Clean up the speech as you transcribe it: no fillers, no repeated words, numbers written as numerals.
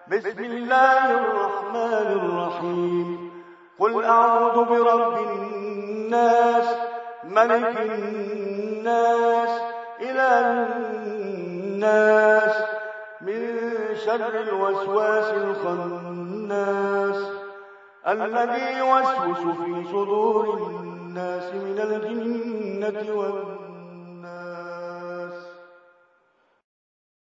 بسم الله الرحمن الرحيم قل أعوذ برب الناس ملك الناس إله الناس من شر الوسواس الخناس الذي يوسوس في صدور الناس من الجنة والناس